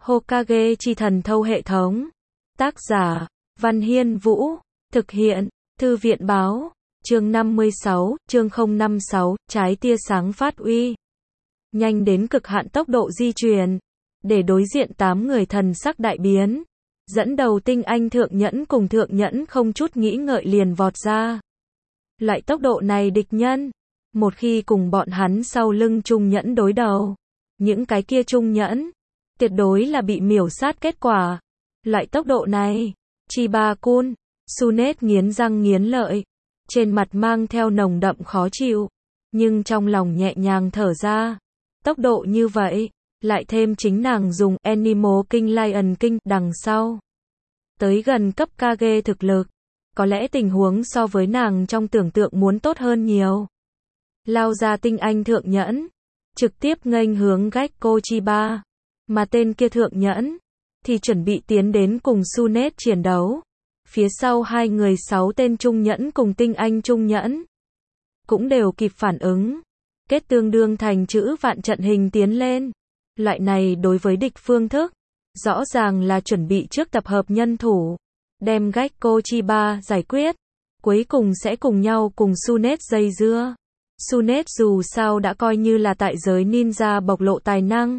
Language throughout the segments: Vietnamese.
Hokage chi thần thâu hệ thống. Tác giả, Văn Hiên Vũ. Thực hiện, Thư viện báo. Chương 56, chương 056, trái tia sáng phát uy. Nhanh đến cực hạn tốc độ di chuyển. Để đối diện 8 người thần sắc đại biến. Dẫn đầu tinh anh thượng nhẫn cùng thượng nhẫn không chút nghĩ ngợi liền vọt ra. Loại tốc độ này địch nhân. Một khi cùng bọn hắn sau lưng trung nhẫn đối đầu. Những cái kia trung nhẫn. Tuyệt đối là bị miểu sát kết quả. Loại tốc độ này. Chiba-kun. Sunet nghiến răng nghiến lợi. Trên mặt mang theo nồng đậm khó chịu. Nhưng trong lòng nhẹ nhàng thở ra. Tốc độ như vậy. Lại thêm chính nàng dùng Animal King Lion King đằng sau. Tới gần cấp Kage thực lực. Có lẽ tình huống so với nàng trong tưởng tượng muốn tốt hơn nhiều. Lao ra tinh anh thượng nhẫn. Trực tiếp nghênh hướng Gekko Chiba. Mà tên kia thượng nhẫn. Thì chuẩn bị tiến đến cùng Sunet chiến đấu. Phía sau hai người 6 tên trung nhẫn cùng tinh anh trung nhẫn. Cũng đều kịp phản ứng. Kết tương đương thành chữ vạn trận hình tiến lên. Loại này đối với địch phương thức. Rõ ràng là chuẩn bị trước tập hợp nhân thủ. Đem Gekko Chiba giải quyết. Cuối cùng sẽ cùng nhau cùng Sunet dây dưa. Sunet dù sao đã coi như là tại giới ninja bộc lộ tài năng.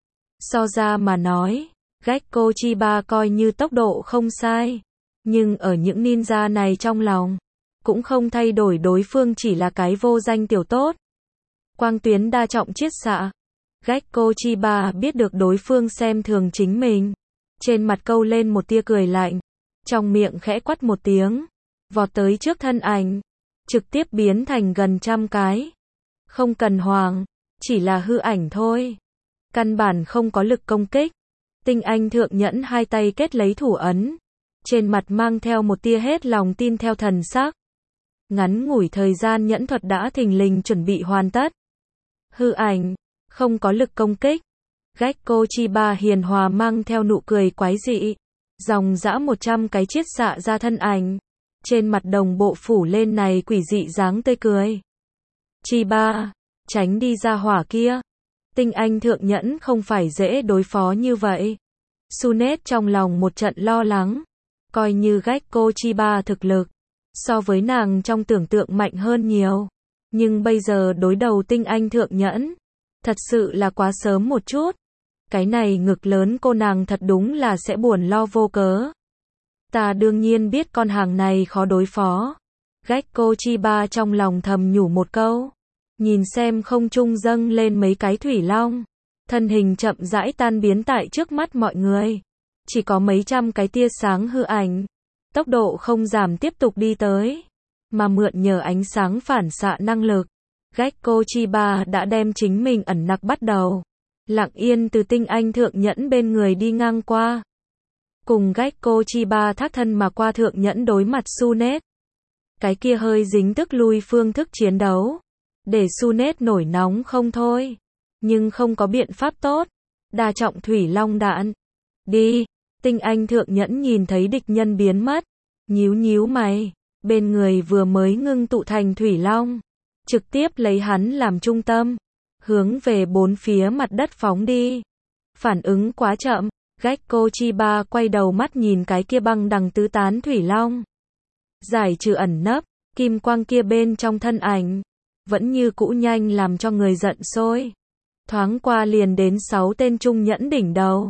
So ra mà nói, Gekko Chiba coi như tốc độ không sai. Nhưng ở những ninja này trong lòng, cũng không thay đổi đối phương chỉ là cái vô danh tiểu tốt. Quang tuyến đa trọng chiết xạ. Gekko Chiba biết được đối phương xem thường chính mình. Trên mặt câu lên một tia cười lạnh. Trong miệng khẽ quát một tiếng. Vọt tới trước thân ảnh. Trực tiếp biến thành gần trăm cái. Không cần hoàng. Chỉ là hư ảnh thôi. Căn bản không có lực công kích. Tinh anh thượng nhẫn hai tay kết lấy thủ ấn. Trên mặt mang theo một tia hết lòng tin theo thần sắc. Ngắn ngủi thời gian nhẫn thuật đã thình lình chuẩn bị hoàn tất. Hư ảnh. Không có lực công kích. Gekko Chiba hiền hòa mang theo nụ cười quái dị. Dòng dã 100 cái chiết xạ ra thân ảnh. Trên mặt đồng bộ phủ lên này quỷ dị dáng tươi cười. Chiba, tránh đi ra hỏa kia. Tinh anh thượng nhẫn không phải dễ đối phó như vậy. Sunet trong lòng một trận lo lắng. Coi như Gekko Chiba thực lực. So với nàng trong tưởng tượng mạnh hơn nhiều. Nhưng bây giờ đối đầu tinh anh thượng nhẫn. Thật sự là quá sớm một chút. Cái này ngực lớn cô nàng thật đúng là sẽ buồn lo vô cớ. Ta đương nhiên biết con hàng này khó đối phó. Gekko Chiba trong lòng thầm nhủ một câu. Nhìn xem không trung dâng lên mấy cái thủy long. Thân hình chậm rãi tan biến tại trước mắt mọi người. Chỉ có mấy trăm cái tia sáng hư ảnh. Tốc độ không giảm tiếp tục đi tới. Mà mượn nhờ ánh sáng phản xạ năng lực. Gekko Chiba đã đem chính mình ẩn nặc bắt đầu. Lặng yên từ tinh anh thượng nhẫn bên người đi ngang qua. Cùng Gekko Chiba thác thân mà qua thượng nhẫn đối mặt Sunet. Cái kia hơi dính tức lui phương thức chiến đấu. Để Sunet nổi nóng không thôi. Nhưng không có biện pháp tốt. Đa trọng thủy long đạn. Đi. Tinh anh thượng nhẫn nhìn thấy địch nhân biến mất. Nhíu nhíu mày. Bên người vừa mới ngưng tụ thành thủy long. Trực tiếp lấy hắn làm trung tâm. Hướng về bốn phía mặt đất phóng đi. Phản ứng quá chậm. Gekko Chiba quay đầu mắt nhìn cái kia băng đằng tứ tán thủy long. Giải trừ ẩn nấp. Kim quang kia bên trong thân ảnh. Vẫn như cũ nhanh làm cho người giận sôi. Thoáng qua liền đến 6 tên trung nhẫn đỉnh đầu.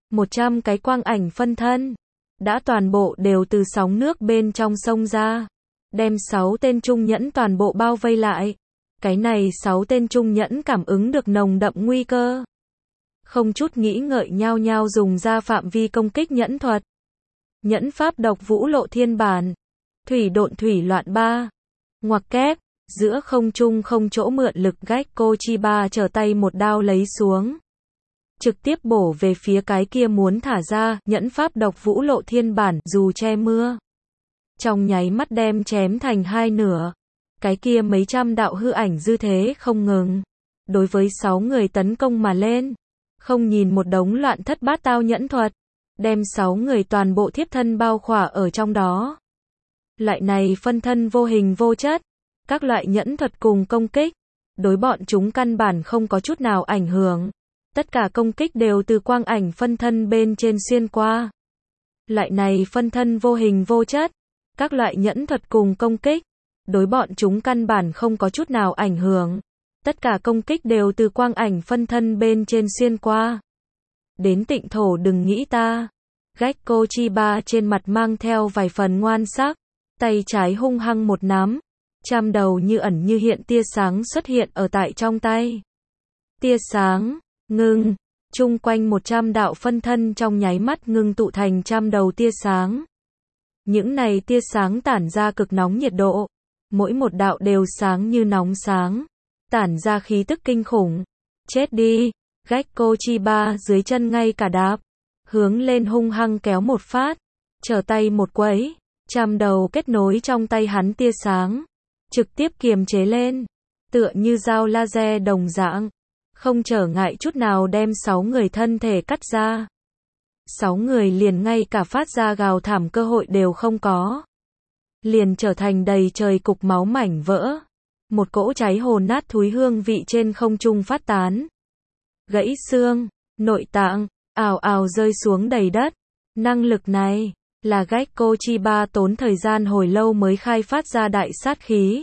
100 cái quang ảnh phân thân. Đã toàn bộ đều từ sóng nước bên trong sông ra. Đem 6 tên trung nhẫn toàn bộ bao vây lại. Cái này 6 tên trung nhẫn cảm ứng được nồng đậm nguy cơ. Không chút nghĩ ngợi nhao nhao dùng ra phạm vi công kích nhẫn thuật. Nhẫn pháp độc vũ lộ thiên bản. Thủy độn thủy loạn 3. Ngoặc kép. Giữa không trung không chỗ mượn lực Gekko Chiba trở tay một đao lấy xuống. Trực tiếp bổ về phía cái kia muốn thả ra nhẫn pháp độc vũ lộ thiên bản dù che mưa. Trong nháy mắt đem chém thành hai nửa. Cái kia mấy trăm đạo hư ảnh dư thế không ngừng. Đối với 6 người tấn công mà lên. Không nhìn một đống loạn thất bát tao nhẫn thuật. Đem 6 người toàn bộ thiếp thân bao khỏa ở trong đó. Loại này phân thân vô hình vô chất. Các loại nhẫn thuật cùng công kích. Đối bọn chúng căn bản không có chút nào ảnh hưởng. Tất cả công kích đều từ quang ảnh phân thân bên trên xuyên qua. Loại này phân thân vô hình vô chất, các loại nhẫn thuật cùng công kích, đối bọn chúng căn bản không có chút nào ảnh hưởng. Tất cả công kích đều từ quang ảnh phân thân bên trên xuyên qua. Đến Tịnh Thổ đừng nghĩ ta. Gekko Chiba trên mặt mang theo vài phần ngoan sắc, tay trái hung hăng một nắm, trăm đầu như ẩn như hiện tia sáng xuất hiện ở tại trong tay. Tia sáng, ngưng, chung quanh 100 đạo phân thân trong nháy mắt ngưng tụ thành trăm đầu tia sáng. Những này tia sáng tản ra cực nóng nhiệt độ, mỗi một đạo đều sáng như nóng sáng, tản ra khí tức kinh khủng. Chết đi, Gekko Chiba dưới chân ngay cả đạp, hướng lên hung hăng kéo một phát, trở tay một quấy, trăm đầu kết nối trong tay hắn tia sáng, trực tiếp kiềm chế lên, tựa như dao laser đồng dạng, không trở ngại chút nào đem 6 người thân thể cắt ra. 6 người liền ngay cả phát ra gào thảm cơ hội đều không có. Liền trở thành đầy trời cục máu mảnh vỡ. Một cỗ cháy hồn nát thúi hương vị trên không trung phát tán. Gãy xương, nội tạng, ào ào rơi xuống đầy đất. Năng lực này, là Gekko Chiba tốn thời gian hồi lâu mới khai phát ra đại sát khí.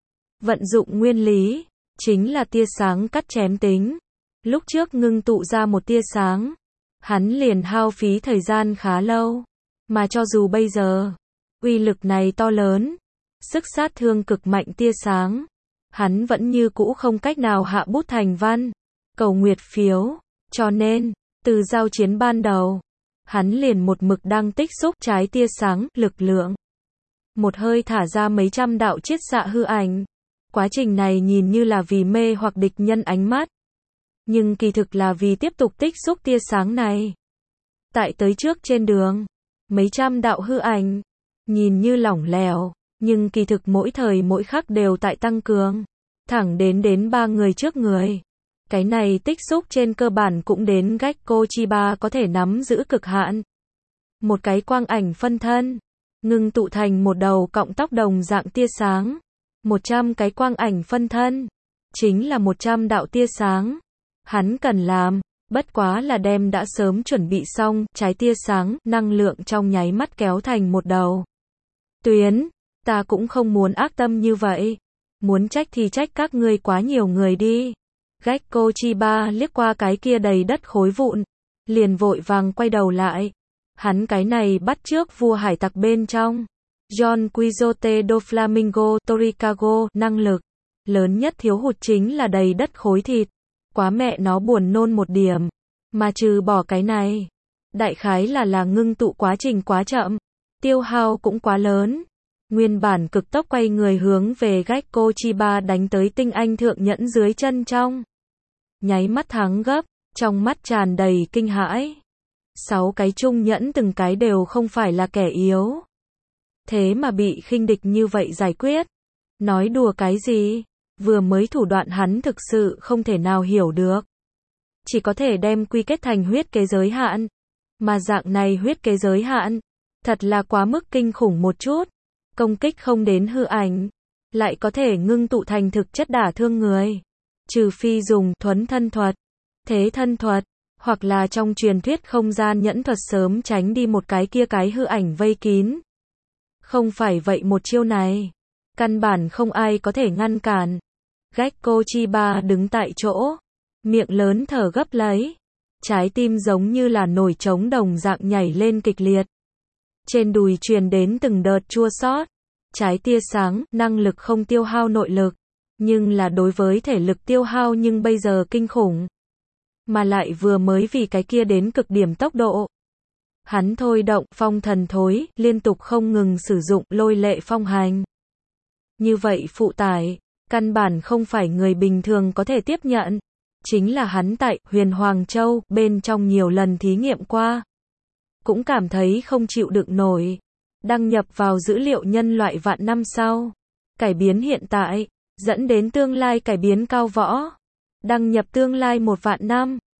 Vận dụng nguyên lý, chính là tia sáng cắt chém tính. Lúc trước ngưng tụ ra một tia sáng, hắn liền hao phí thời gian khá lâu. Mà cho dù bây giờ, uy lực này to lớn, sức sát thương cực mạnh tia sáng, hắn vẫn như cũ không cách nào hạ bút thành văn, cầu nguyệt phiếu. Cho nên, từ giao chiến ban đầu, hắn liền một mực đang tích xúc trái tia sáng, lực lượng. Một hơi thả ra mấy trăm đạo chiết xạ hư ảnh. Quá trình này nhìn như là vì mê hoặc địch nhân ánh mắt, nhưng kỳ thực là vì tiếp tục tích xúc tia sáng này. Tại tới trước trên đường, mấy trăm đạo hư ảnh, nhìn như lỏng lẻo, nhưng kỳ thực mỗi thời mỗi khắc đều tại tăng cường, thẳng đến 3 người trước người. Cái này tích xúc trên cơ bản cũng đến Gekko Chiba có thể nắm giữ cực hạn. Một cái quang ảnh phân thân, ngưng tụ thành một đầu cọng tóc đồng dạng tia sáng. 100 cái quang ảnh phân thân, chính là 100 đạo tia sáng. Hắn cần làm, bất quá là đem đã sớm chuẩn bị xong, trái tia sáng, năng lượng trong nháy mắt kéo thành một đầu tuyến. Ta cũng không muốn ác tâm như vậy. Muốn trách thì trách các ngươi quá nhiều người đi. Gekko Chiba liếc qua cái kia đầy đất khối vụn, liền vội vàng quay đầu lại. Hắn cái này bắt chước vua hải tặc bên trong. John Quixote do Flamingo, Torikago, năng lực lớn nhất thiếu hụt chính là đầy đất khối thịt. Quá mẹ nó buồn nôn một điểm. Mà trừ bỏ cái này, đại khái là ngưng tụ quá trình quá chậm, tiêu hao cũng quá lớn. Nguyên bản cực tốc quay người hướng về Gekko Chiba đánh tới tinh anh thượng nhẫn dưới chân trong. Nháy mắt thắng gấp, trong mắt tràn đầy kinh hãi. 6 cái trung nhẫn từng cái đều không phải là kẻ yếu. Thế mà bị khinh địch như vậy giải quyết. Nói đùa cái gì? Vừa mới thủ đoạn hắn thực sự không thể nào hiểu được. Chỉ có thể đem quy kết thành huyết kế giới hạn. Mà dạng này huyết kế giới hạn, thật là quá mức kinh khủng một chút. Công kích không đến hư ảnh, lại có thể ngưng tụ thành thực chất đả thương người. Trừ phi dùng thuấn thân thuật, thế thân thuật, hoặc là trong truyền thuyết không gian nhẫn thuật sớm tránh đi một cái kia cái hư ảnh vây kín. Không phải vậy một chiêu này, căn bản không ai có thể ngăn cản. Gekko Chiba đứng tại chỗ, miệng lớn thở gấp lấy, trái tim giống như là nổi trống đồng dạng nhảy lên kịch liệt. Trên đùi truyền đến từng đợt chua xót. Trái tia sáng, năng lực không tiêu hao nội lực, nhưng là đối với thể lực tiêu hao nhưng bây giờ kinh khủng. Mà lại vừa mới vì cái kia đến cực điểm tốc độ. Hắn thôi động phong thần thối, liên tục không ngừng sử dụng lôi lệ phong hành. Như vậy phụ tải, căn bản không phải người bình thường có thể tiếp nhận. Chính là hắn tại Huyền Hoàng Châu bên trong nhiều lần thí nghiệm qua. Cũng cảm thấy không chịu đựng nổi. Đăng nhập vào dữ liệu nhân loại vạn năm sau. Cải biến hiện tại, dẫn đến tương lai cải biến cao võ. Đăng nhập tương lai 1 vạn năm.